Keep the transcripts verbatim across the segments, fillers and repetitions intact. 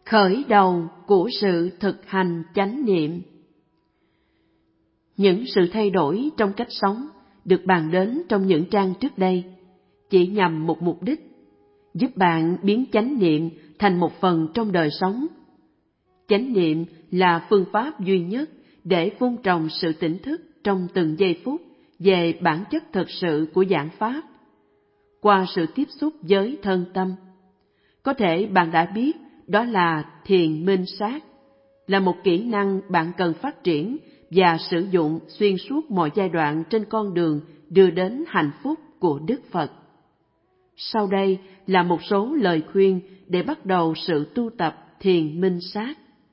Khởi đầu của sự thực hành chánh niệm. Những sự thay đổi trong cách sống được bàn đến trong những trang trước đây chỉ nhằm một mục đích, giúp bạn biến chánh niệm thành một phần trong đời sống. Chánh niệm là phương pháp duy nhất để vun trồng sự tỉnh thức trong từng giây phút về bản chất thật sự của giảng pháp. Qua sự tiếp xúc với thân tâm, có thể bạn đã biết đó là thiền minh sát, là một kỹ năng bạn cần phát triển và sử dụng xuyên suốt mọi giai đoạn trên con đường đưa đến hạnh phúc của Đức Phật. Sau đây là một số lời khuyên để bắt đầu sự tu tập thiền minh sát.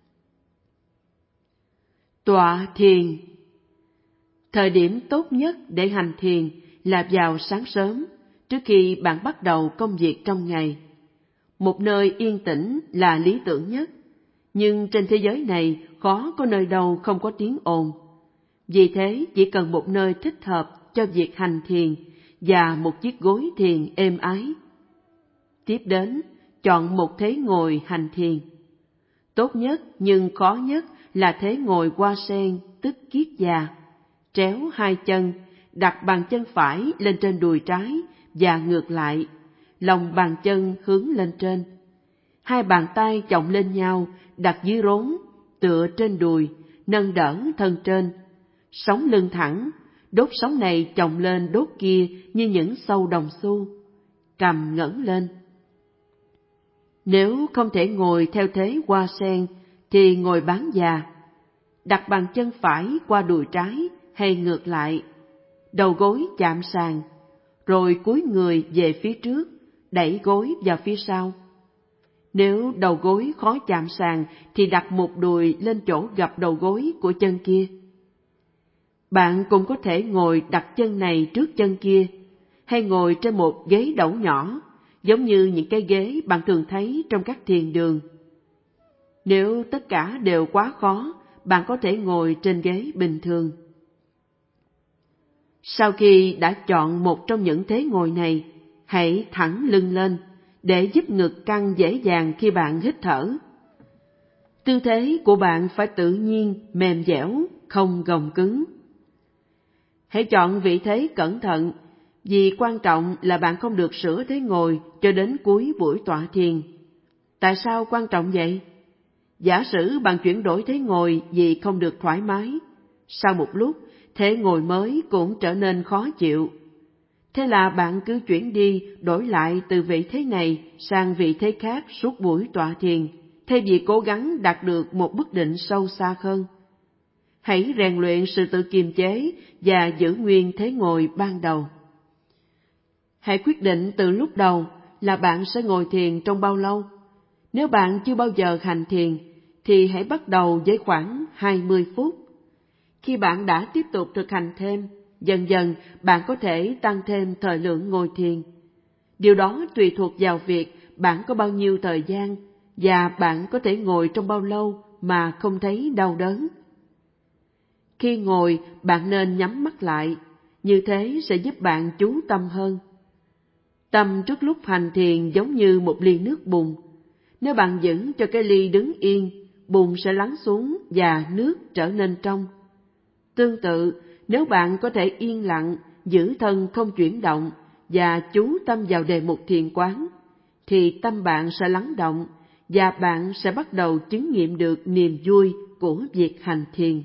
Tọa thiền. Thời điểm tốt nhất để hành thiền là vào sáng sớm, trước khi bạn bắt đầu công việc trong ngày. Một nơi yên tĩnh là lý tưởng nhất, nhưng trên thế giới này khó có nơi đâu không có tiếng ồn. Vì thế chỉ cần một nơi thích hợp cho việc hành thiền và một chiếc gối thiền êm ái. Tiếp đến, chọn một thế ngồi hành thiền. Tốt nhất nhưng khó nhất là thế ngồi hoa sen, tức kiết già. Tréo hai chân, đặt bàn chân phải lên trên đùi trái và ngược lại, lòng bàn chân hướng lên trên. Hai bàn tay chồng lên nhau, đặt dưới rốn, tựa trên đùi, nâng đỡ thân trên. Sống lưng thẳng, đốt sống này chồng lên đốt kia như những sâu đồng xu. Cằm ngẩng lên. Nếu không thể ngồi theo thế hoa sen, thì ngồi bán già. Đặt bàn chân phải qua đùi trái hay ngược lại. Đầu gối chạm sàn, rồi cúi người về phía trước, đẩy gối vào phía sau. Nếu đầu gối khó chạm sàn thì đặt một đùi lên chỗ gặp đầu gối của chân kia. Bạn cũng có thể ngồi đặt chân này trước chân kia, hay ngồi trên một ghế đẩu nhỏ, giống như những cái ghế bạn thường thấy trong các thiền đường. Nếu tất cả đều quá khó, bạn có thể ngồi trên ghế bình thường. Sau khi đã chọn một trong những thế ngồi này, hãy thẳng lưng lên để giúp ngực căng dễ dàng khi bạn hít thở. Tư thế của bạn phải tự nhiên, mềm dẻo, không gồng cứng. Hãy chọn vị thế cẩn thận, vì quan trọng là bạn không được sửa thế ngồi cho đến cuối buổi tọa thiền. Tại sao quan trọng vậy? Giả sử bạn chuyển đổi thế ngồi vì không được thoải mái, sau một lúc, thế ngồi mới cũng trở nên khó chịu. Thế là bạn cứ chuyển đi, đổi lại từ vị thế này sang vị thế khác suốt buổi tọa thiền, thay vì cố gắng đạt được một bất định sâu xa hơn. Hãy rèn luyện sự tự kiềm chế và giữ nguyên thế ngồi ban đầu. Hãy quyết định từ lúc đầu là bạn sẽ ngồi thiền trong bao lâu. Nếu bạn chưa bao giờ hành thiền, thì hãy bắt đầu với khoảng hai mươi phút. Khi bạn đã tiếp tục thực hành thêm, dần dần bạn có thể tăng thêm thời lượng ngồi thiền. Điều đó tùy thuộc vào việc bạn có bao nhiêu thời gian và bạn có thể ngồi trong bao lâu mà không thấy đau đớn. Khi ngồi, bạn nên nhắm mắt lại, như thế sẽ giúp bạn chú tâm hơn. Tâm trước lúc hành thiền giống như một ly nước bùn. Nếu bạn giữ cho cái ly đứng yên, bùn sẽ lắng xuống và nước trở nên trong. Tương tự, nếu bạn có thể yên lặng, giữ thân không chuyển động và chú tâm vào đề mục thiền quán, thì tâm bạn sẽ lắng động và bạn sẽ bắt đầu chứng nghiệm được niềm vui của việc hành thiền.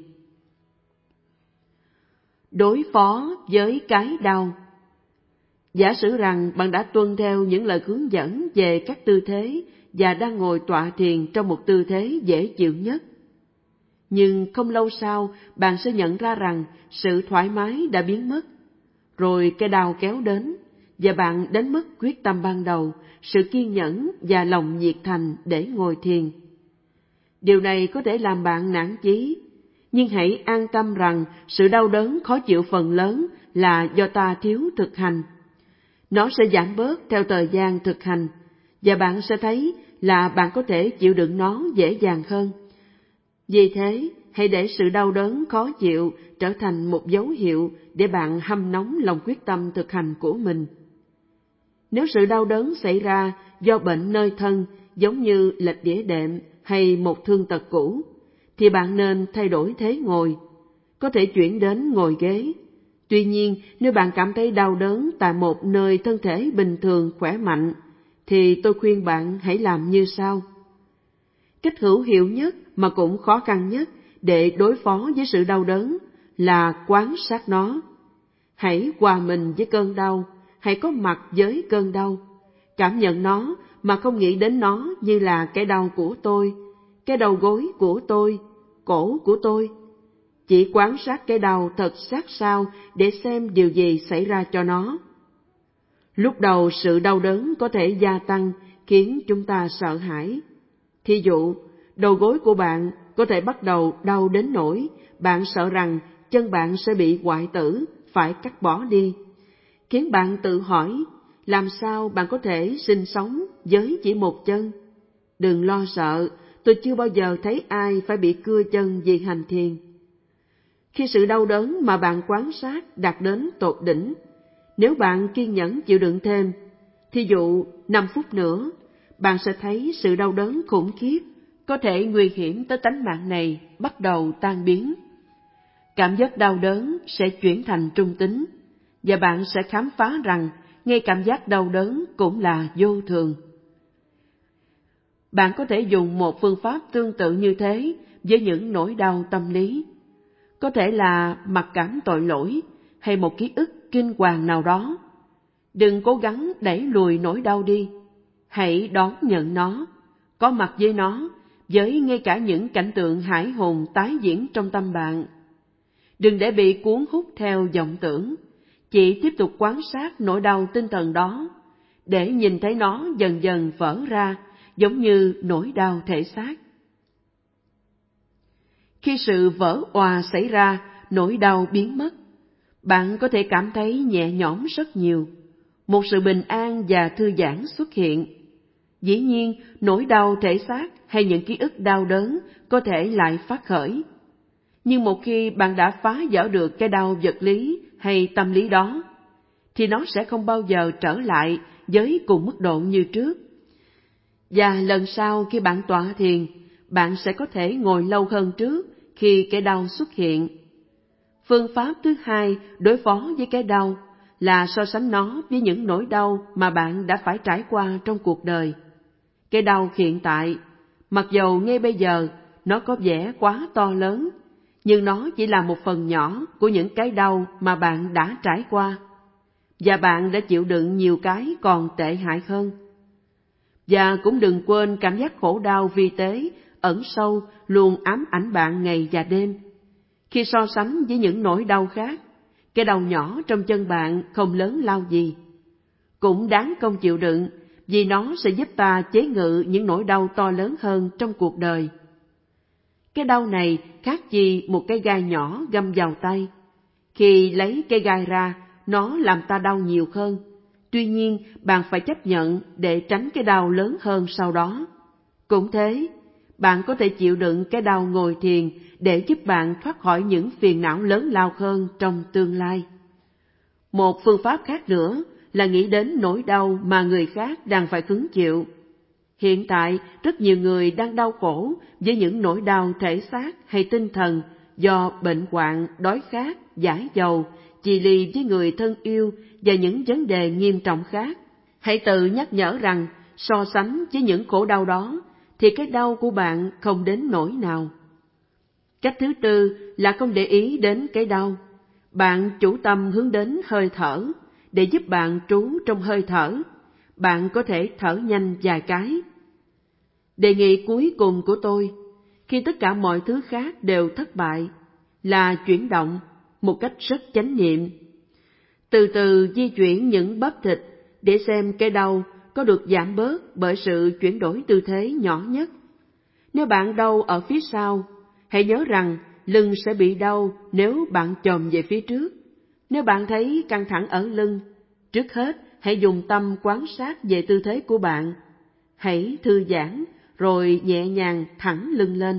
Đối phó với cái đau. Giả sử rằng bạn đã tuân theo những lời hướng dẫn về các tư thế và đang ngồi tọa thiền trong một tư thế dễ chịu nhất. Nhưng không lâu sau, bạn sẽ nhận ra rằng sự thoải mái đã biến mất. Rồi cái đau kéo đến, và bạn đánh mất quyết tâm ban đầu, sự kiên nhẫn và lòng nhiệt thành để ngồi thiền. Điều này có thể làm bạn nản chí, nhưng hãy an tâm rằng sự đau đớn khó chịu phần lớn là do ta thiếu thực hành. Nó sẽ giảm bớt theo thời gian thực hành, và bạn sẽ thấy là bạn có thể chịu đựng nó dễ dàng hơn. Vì thế, hãy để sự đau đớn khó chịu trở thành một dấu hiệu để bạn hâm nóng lòng quyết tâm thực hành của mình. Nếu sự đau đớn xảy ra do bệnh nơi thân, giống như lệch đĩa đệm hay một thương tật cũ, thì bạn nên thay đổi thế ngồi, có thể chuyển đến ngồi ghế. Tuy nhiên, nếu bạn cảm thấy đau đớn tại một nơi thân thể bình thường khỏe mạnh, thì tôi khuyên bạn hãy làm như sau. Cách hữu hiệu nhất mà cũng khó khăn nhất để đối phó với sự đau đớn là quan sát nó. Hãy hòa mình với cơn đau, hãy có mặt với cơn đau, cảm nhận nó mà không nghĩ đến nó như là cái đau của tôi, cái đầu gối của tôi, cổ của tôi. Chỉ quan sát cái đau thật sát sao để xem điều gì xảy ra cho nó. Lúc đầu sự đau đớn có thể gia tăng khiến chúng ta sợ hãi. Thí dụ, đầu gối của bạn có thể bắt đầu đau đến nỗi bạn sợ rằng chân bạn sẽ bị hoại tử, phải cắt bỏ đi, khiến bạn tự hỏi làm sao bạn có thể sinh sống với chỉ một chân. Đừng lo sợ, tôi chưa bao giờ thấy ai phải bị cưa chân vì hành thiền. Khi sự đau đớn mà bạn quan sát đạt đến tột đỉnh, nếu bạn kiên nhẫn chịu đựng thêm, thí dụ năm phút nữa, bạn sẽ thấy sự đau đớn khủng khiếp, có thể nguy hiểm tới tánh mạng này bắt đầu tan biến. Cảm giác đau đớn sẽ chuyển thành trung tính, và bạn sẽ khám phá rằng ngay cảm giác đau đớn cũng là vô thường. Bạn có thể dùng một phương pháp tương tự như thế với những nỗi đau tâm lý. Có thể là mặc cảm tội lỗi hay một ký ức kinh hoàng nào đó. Đừng cố gắng đẩy lùi nỗi đau đi. Hãy đón nhận nó, có mặt với nó, với ngay cả những cảnh tượng hãi hùng tái diễn trong tâm bạn. Đừng để bị cuốn hút theo vọng tưởng, chỉ tiếp tục quan sát nỗi đau tinh thần đó, để nhìn thấy nó dần dần vỡ ra, giống như nỗi đau thể xác. Khi sự vỡ òa xảy ra, nỗi đau biến mất, bạn có thể cảm thấy nhẹ nhõm rất nhiều, một sự bình an và thư giãn xuất hiện. Dĩ nhiên, nỗi đau thể xác hay những ký ức đau đớn có thể lại phát khởi. Nhưng một khi bạn đã phá vỡ được cái đau vật lý hay tâm lý đó, thì nó sẽ không bao giờ trở lại với cùng mức độ như trước. Và lần sau khi bạn tọa thiền, bạn sẽ có thể ngồi lâu hơn trước khi cái đau xuất hiện. Phương pháp thứ hai đối phó với cái đau là so sánh nó với những nỗi đau mà bạn đã phải trải qua trong cuộc đời. Cái đau hiện tại, mặc dầu ngay bây giờ nó có vẻ quá to lớn, nhưng nó chỉ là một phần nhỏ của những cái đau mà bạn đã trải qua. Và bạn đã chịu đựng nhiều cái còn tệ hại hơn. Và cũng đừng quên cảm giác khổ đau vi tế ẩn sâu luôn ám ảnh bạn ngày và đêm. Khi so sánh với những nỗi đau khác, cái đau nhỏ trong chân bạn không lớn lao gì. Cũng đáng công chịu đựng, vì nó sẽ giúp ta chế ngự những nỗi đau to lớn hơn trong cuộc đời. Cái đau này khác gì một cái gai nhỏ găm vào tay. Khi lấy cây gai ra, nó làm ta đau nhiều hơn. Tuy nhiên, bạn phải chấp nhận để tránh cái đau lớn hơn sau đó. Cũng thế, bạn có thể chịu đựng cái đau ngồi thiền để giúp bạn thoát khỏi những phiền não lớn lao hơn trong tương lai. Một phương pháp khác nữa là nghĩ đến nỗi đau mà người khác đang phải hứng chịu. Hiện tại, rất nhiều người đang đau khổ với những nỗi đau thể xác hay tinh thần do bệnh hoạn, đói khát, giải dầu, chì lì với người thân yêu và những vấn đề nghiêm trọng khác. Hãy tự nhắc nhở rằng so sánh với những khổ đau đó thì cái đau của bạn không đến nỗi nào. Cách thứ tư là không để ý đến cái đau. Bạn chủ tâm hướng đến hơi thở để giúp bạn trú trong hơi thở. Bạn có thể thở nhanh vài cái. Đề nghị cuối cùng của tôi, khi tất cả mọi thứ khác đều thất bại, là chuyển động một cách rất chánh niệm. Từ từ di chuyển những bắp thịt để xem cái đau có được giảm bớt bởi sự chuyển đổi tư thế nhỏ nhất. Nếu bạn đau ở phía sau, hãy nhớ rằng lưng sẽ bị đau nếu bạn chồm về phía trước. Nếu bạn thấy căng thẳng ở lưng, trước hết hãy dùng tâm quan sát về tư thế của bạn. Hãy thư giãn rồi nhẹ nhàng thẳng lưng lên.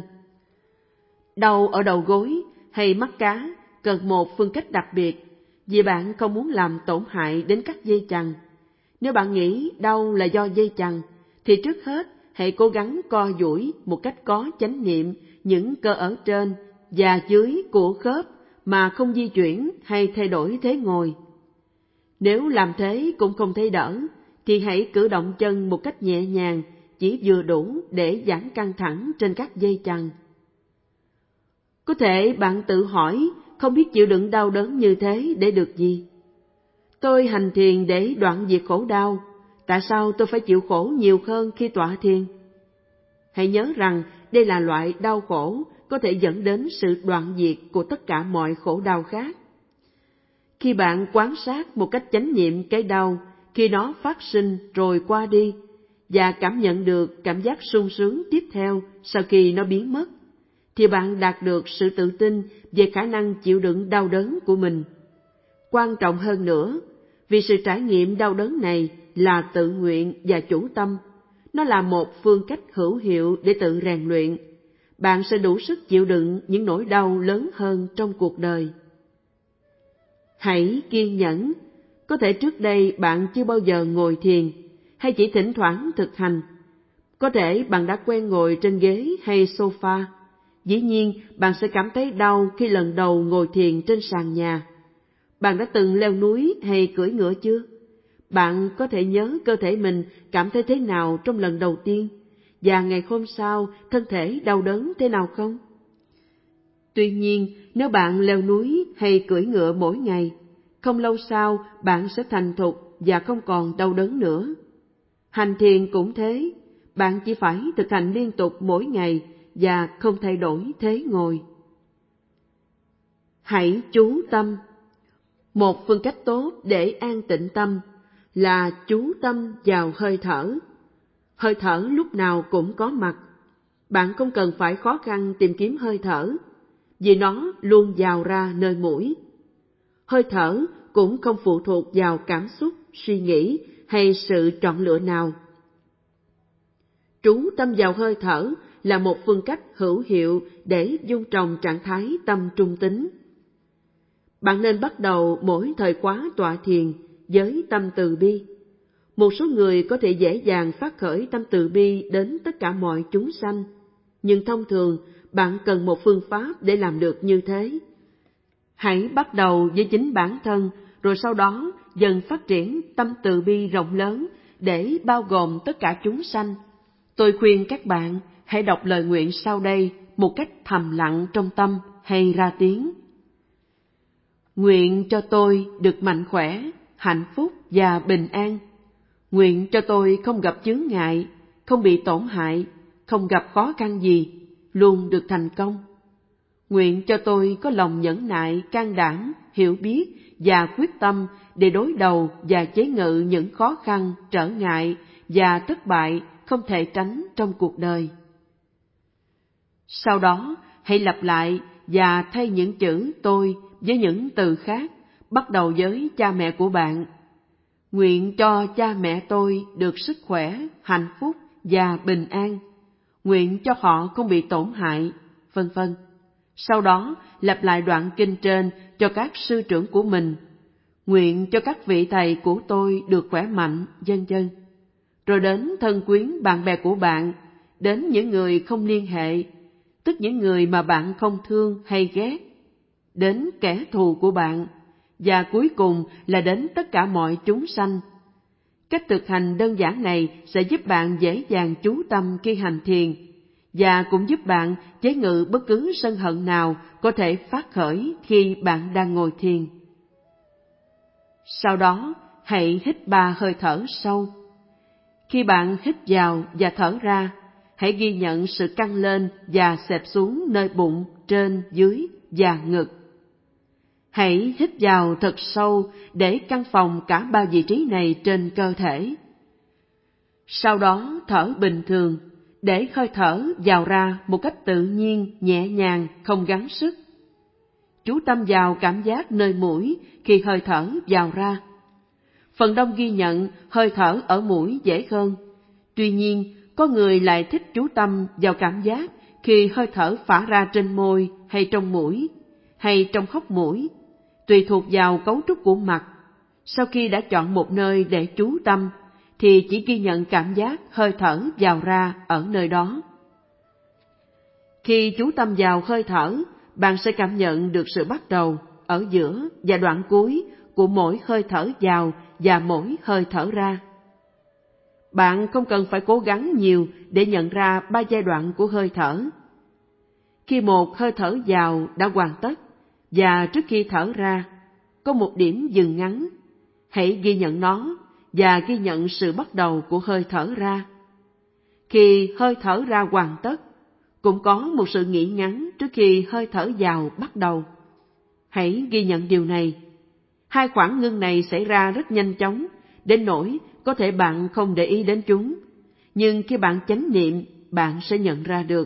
Đau ở đầu gối hay mắt cá cần một phương cách đặc biệt, vì bạn không muốn làm tổn hại đến các dây chằng. Nếu bạn nghĩ đau là do dây chằng, thì trước hết hãy cố gắng co duỗi một cách có chánh niệm những cơ ở trên và dưới của khớp mà không di chuyển hay thay đổi thế ngồi. Nếu làm thế cũng không thấy đỡ, thì hãy cử động chân một cách nhẹ nhàng, chỉ vừa đủ để giảm căng thẳng trên các dây chằng. Có thể bạn tự hỏi, không biết chịu đựng đau đớn như thế để được gì? Tôi hành thiền để đoạn diệt khổ đau, tại sao tôi phải chịu khổ nhiều hơn khi tọa thiền? Hãy nhớ rằng đây là loại đau khổ có thể dẫn đến sự đoạn diệt của tất cả mọi khổ đau khác. Khi bạn quan sát một cách chánh niệm cái đau khi nó phát sinh rồi qua đi, và cảm nhận được cảm giác sung sướng tiếp theo sau khi nó biến mất, thì bạn đạt được sự tự tin về khả năng chịu đựng đau đớn của mình. Quan trọng hơn nữa, vì sự trải nghiệm đau đớn này là tự nguyện và chủ tâm, nó là một phương cách hữu hiệu để tự rèn luyện. Bạn sẽ đủ sức chịu đựng những nỗi đau lớn hơn trong cuộc đời. Hãy kiên nhẫn. Có thể trước đây bạn chưa bao giờ ngồi thiền, hay chỉ thỉnh thoảng thực hành. Có thể bạn đã quen ngồi trên ghế hay sofa. Dĩ nhiên, bạn sẽ cảm thấy đau khi lần đầu ngồi thiền trên sàn nhà. Bạn đã từng leo núi hay cưỡi ngựa chưa? Bạn có thể nhớ cơ thể mình cảm thấy thế nào trong lần đầu tiên, và ngày hôm sau thân thể đau đớn thế nào không? Tuy nhiên, nếu bạn leo núi hay cưỡi ngựa mỗi ngày, không lâu sau bạn sẽ thành thục và không còn đau đớn nữa. Hành thiền cũng thế, bạn chỉ phải thực hành liên tục mỗi ngày và không thay đổi thế ngồi. Hãy chú tâm. Một phương cách tốt để an tịnh tâm là chú tâm vào hơi thở. Hơi thở lúc nào cũng có mặt. Bạn không cần phải khó khăn tìm kiếm hơi thở, vì nó luôn vào ra nơi mũi. Hơi thở cũng không phụ thuộc vào cảm xúc, suy nghĩ hay sự chọn lựa nào. Chú tâm vào hơi thở là một phương cách hữu hiệu để dung trồng trạng thái tâm trung tín. Bạn nên bắt đầu mỗi thời khóa tọa thiền với tâm từ bi. Một số người có thể dễ dàng phát khởi tâm từ bi đến tất cả mọi chúng sanh, nhưng thông thường bạn cần một phương pháp để làm được như thế. Hãy bắt đầu với chính bản thân, rồi sau đó dần phát triển tâm từ bi rộng lớn để bao gồm tất cả chúng sanh. Tôi khuyên các bạn hãy đọc lời nguyện sau đây một cách thầm lặng trong tâm hay ra tiếng. Nguyện cho tôi được mạnh khỏe, hạnh phúc và bình an. Nguyện cho tôi không gặp chướng ngại, không bị tổn hại, không gặp khó khăn gì, luôn được thành công. Nguyện cho tôi có lòng nhẫn nại, can đảm, hiểu biết và quyết tâm để đối đầu và chế ngự những khó khăn, trở ngại và thất bại không thể tránh trong cuộc đời. Sau đó, hãy lặp lại và thay những chữ tôi với những từ khác, bắt đầu với cha mẹ của bạn. Nguyện cho cha mẹ tôi được sức khỏe, hạnh phúc và bình an. Nguyện cho họ không bị tổn hại, vân vân. Sau đó, lặp lại đoạn kinh trên cho các sư trưởng của mình. Nguyện cho các vị thầy của tôi được khỏe mạnh, vân vân. Rồi đến thân quyến bạn bè của bạn, đến những người không liên hệ, tức những người mà bạn không thương hay ghét, đến kẻ thù của bạn, và cuối cùng là đến tất cả mọi chúng sanh. Cách thực hành đơn giản này sẽ giúp bạn dễ dàng chú tâm khi hành thiền, và cũng giúp bạn chế ngự bất cứ sân hận nào có thể phát khởi khi bạn đang ngồi thiền. Sau đó, hãy hít ba hơi thở sâu. Khi bạn hít vào và thở ra, hãy ghi nhận sự căng lên và xẹp xuống nơi bụng, trên, dưới và ngực. Hãy hít vào thật sâu để căng phồng cả ba vị trí này trên cơ thể. Sau đó thở bình thường, để hơi thở vào ra một cách tự nhiên, nhẹ nhàng, không gắng sức. Chú tâm vào cảm giác nơi mũi khi hơi thở vào ra. Phần đông ghi nhận hơi thở ở mũi dễ hơn. Tuy nhiên, có người lại thích chú tâm vào cảm giác khi hơi thở phả ra trên môi hay trong mũi, hay trong hốc mũi, tùy thuộc vào cấu trúc của mặt. Sau khi đã chọn một nơi để chú tâm, thì chỉ ghi nhận cảm giác hơi thở vào ra ở nơi đó. Khi chú tâm vào hơi thở, bạn sẽ cảm nhận được sự bắt đầu, ở giữa và đoạn cuối của mỗi hơi thở vào và mỗi hơi thở ra. Bạn không cần phải cố gắng nhiều để nhận ra ba giai đoạn của hơi thở. Khi một hơi thở vào đã hoàn tất và trước khi thở ra, có một điểm dừng ngắn, hãy ghi nhận nó và ghi nhận sự bắt đầu của hơi thở ra. Khi hơi thở ra hoàn tất, cũng có một sự nghỉ ngắn trước khi hơi thở vào bắt đầu. Hãy ghi nhận điều này. Hai khoảng ngưng này xảy ra rất nhanh chóng, đến nỗi có thể bạn không để ý đến chúng, nhưng khi bạn chánh niệm, bạn sẽ nhận ra được.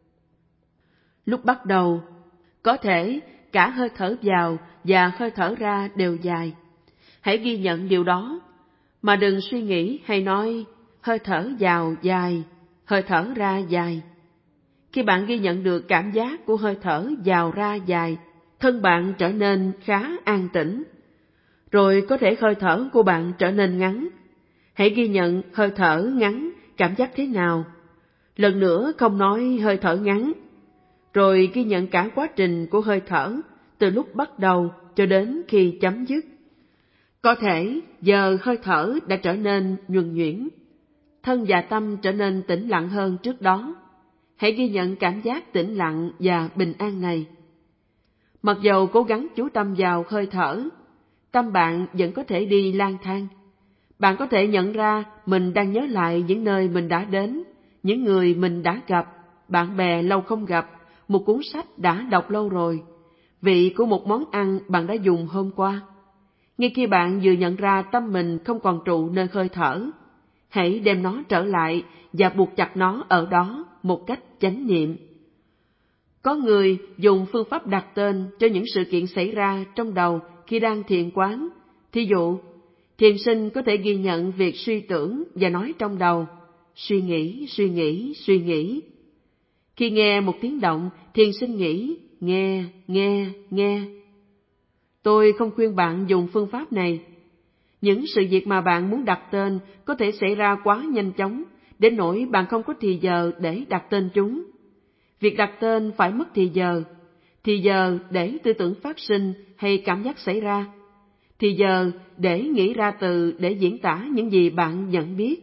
Lúc bắt đầu, có thể cả hơi thở vào và hơi thở ra đều dài. Hãy ghi nhận điều đó, mà đừng suy nghĩ hay nói hơi thở vào dài, hơi thở ra dài. Khi bạn ghi nhận được cảm giác của hơi thở vào ra dài, thân bạn trở nên khá an tĩnh. Rồi có thể hơi thở của bạn trở nên ngắn. Hãy ghi nhận hơi thở ngắn, cảm giác thế nào. Lần nữa không nói hơi thở ngắn. Rồi ghi nhận cả quá trình của hơi thở, từ lúc bắt đầu cho đến khi chấm dứt. Có thể giờ hơi thở đã trở nên nhuần nhuyễn, thân và tâm trở nên tĩnh lặng hơn trước đó. Hãy ghi nhận cảm giác tĩnh lặng và bình an này. Mặc dầu cố gắng chú tâm vào hơi thở, tâm bạn vẫn có thể đi lang thang. Bạn có thể nhận ra mình đang nhớ lại những nơi mình đã đến, những người mình đã gặp, bạn bè lâu không gặp, một cuốn sách đã đọc lâu rồi, vị của một món ăn bạn đã dùng hôm qua. Ngay khi bạn vừa nhận ra tâm mình không còn trụ nơi hơi thở, hãy đem nó trở lại và buộc chặt nó ở đó một cách chánh niệm. Có người dùng phương pháp đặt tên cho những sự kiện xảy ra trong đầu khi đang thiền quán. Thí dụ, thiền sinh có thể ghi nhận việc suy tưởng và nói trong đầu, suy nghĩ, suy nghĩ, suy nghĩ. Khi nghe một tiếng động, thiền sinh nghĩ, nghe, nghe, nghe. Tôi không khuyên bạn dùng phương pháp này. Những sự việc mà bạn muốn đặt tên có thể xảy ra quá nhanh chóng, đến nỗi bạn không có thì giờ để đặt tên chúng. Việc đặt tên phải mất thì giờ, thì giờ để tư tưởng phát sinh hay cảm giác xảy ra, thì giờ để nghĩ ra từ để diễn tả những gì bạn nhận biết.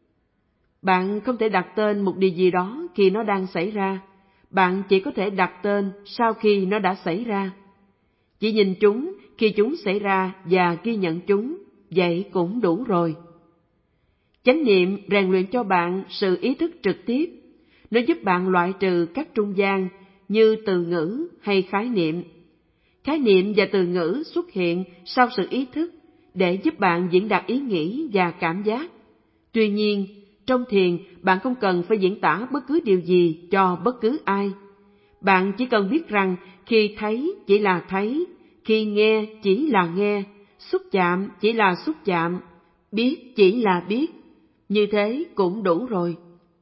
Bạn không thể đặt tên một điều gì đó khi nó đang xảy ra, bạn chỉ có thể đặt tên sau khi nó đã xảy ra. Chỉ nhìn chúng khi chúng xảy ra và ghi nhận chúng, vậy cũng đủ rồi. Chánh niệm rèn luyện cho bạn sự ý thức trực tiếp. Nó giúp bạn loại trừ các trung gian như từ ngữ hay khái niệm. Khái niệm và từ ngữ xuất hiện sau sự ý thức để giúp bạn diễn đạt ý nghĩ và cảm giác. Tuy nhiên, trong thiền, bạn không cần phải diễn tả bất cứ điều gì cho bất cứ ai. Bạn chỉ cần biết rằng khi thấy chỉ là thấy, khi nghe chỉ là nghe, xúc chạm chỉ là xúc chạm, biết chỉ là biết. Như thế cũng đủ rồi.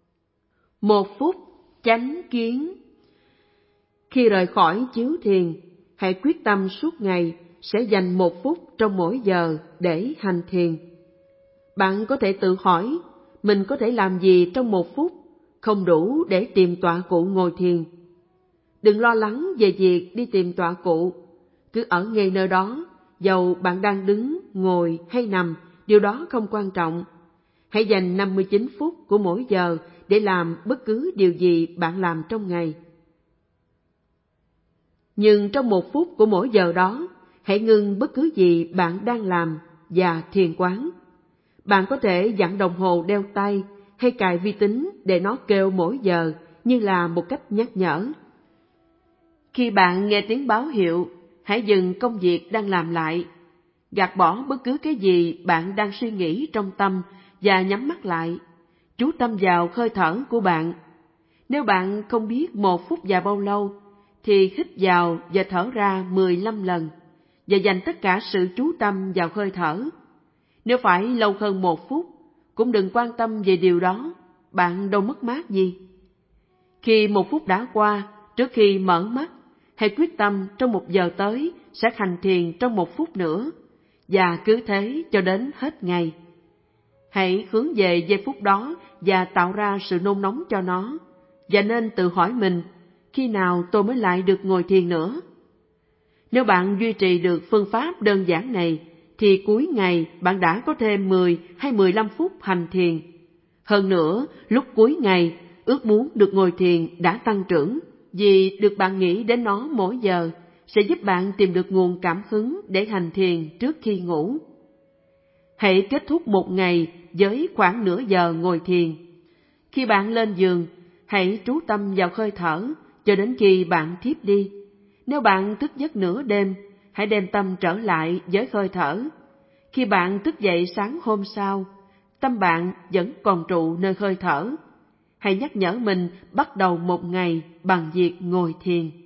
Một phút chánh kiến. Khi rời khỏi chiếu thiền, hãy quyết tâm suốt ngày sẽ dành một phút trong mỗi giờ để hành thiền. Bạn có thể tự hỏi, mình có thể làm gì trong một phút, không đủ để tìm tọa cụ ngồi thiền. Đừng lo lắng về việc đi tìm tọa cụ, cứ ở ngay nơi đó, dầu bạn đang đứng, ngồi hay nằm, điều đó không quan trọng. Hãy dành năm mươi chín phút của mỗi giờ để làm bất cứ điều gì bạn làm trong ngày. Nhưng trong một phút của mỗi giờ đó, hãy ngưng bất cứ gì bạn đang làm và thiền quán. Bạn có thể dặn đồng hồ đeo tay hay cài vi tính để nó kêu mỗi giờ như là một cách nhắc nhở. Khi bạn nghe tiếng báo hiệu, hãy dừng công việc đang làm lại, gạt bỏ bất cứ cái gì bạn đang suy nghĩ trong tâm và nhắm mắt lại, chú tâm vào hơi thở của bạn. Nếu bạn không biết một phút dài bao lâu, thì hít vào và thở ra mười lăm lần, và dành tất cả sự chú tâm vào hơi thở. Nếu phải lâu hơn một phút, cũng đừng quan tâm về điều đó, bạn đâu mất mát gì. Khi một phút đã qua, trước khi mở mắt, hãy quyết tâm trong một giờ tới sẽ hành thiền trong một phút nữa, và cứ thế cho đến hết ngày. Hãy hướng về giây phút đó và tạo ra sự nôn nóng cho nó, và nên tự hỏi mình, khi nào tôi mới lại được ngồi thiền nữa? Nếu bạn duy trì được phương pháp đơn giản này, thì cuối ngày bạn đã có thêm mười hay mười lăm phút hành thiền. Hơn nữa, lúc cuối ngày, ước muốn được ngồi thiền đã tăng trưởng, vì được bạn nghĩ đến nó mỗi giờ sẽ giúp bạn tìm được nguồn cảm hứng để hành thiền trước khi ngủ. Hãy kết thúc một ngày với khoảng nửa giờ ngồi thiền. Khi bạn lên giường, hãy trú tâm vào hơi thở cho đến khi bạn thiếp đi. Nếu bạn thức giấc nửa đêm, hãy đem tâm trở lại với hơi thở. Khi bạn thức dậy sáng hôm sau, tâm bạn vẫn còn trụ nơi hơi thở. Hãy nhắc nhở mình bắt đầu một ngày bằng việc ngồi thiền.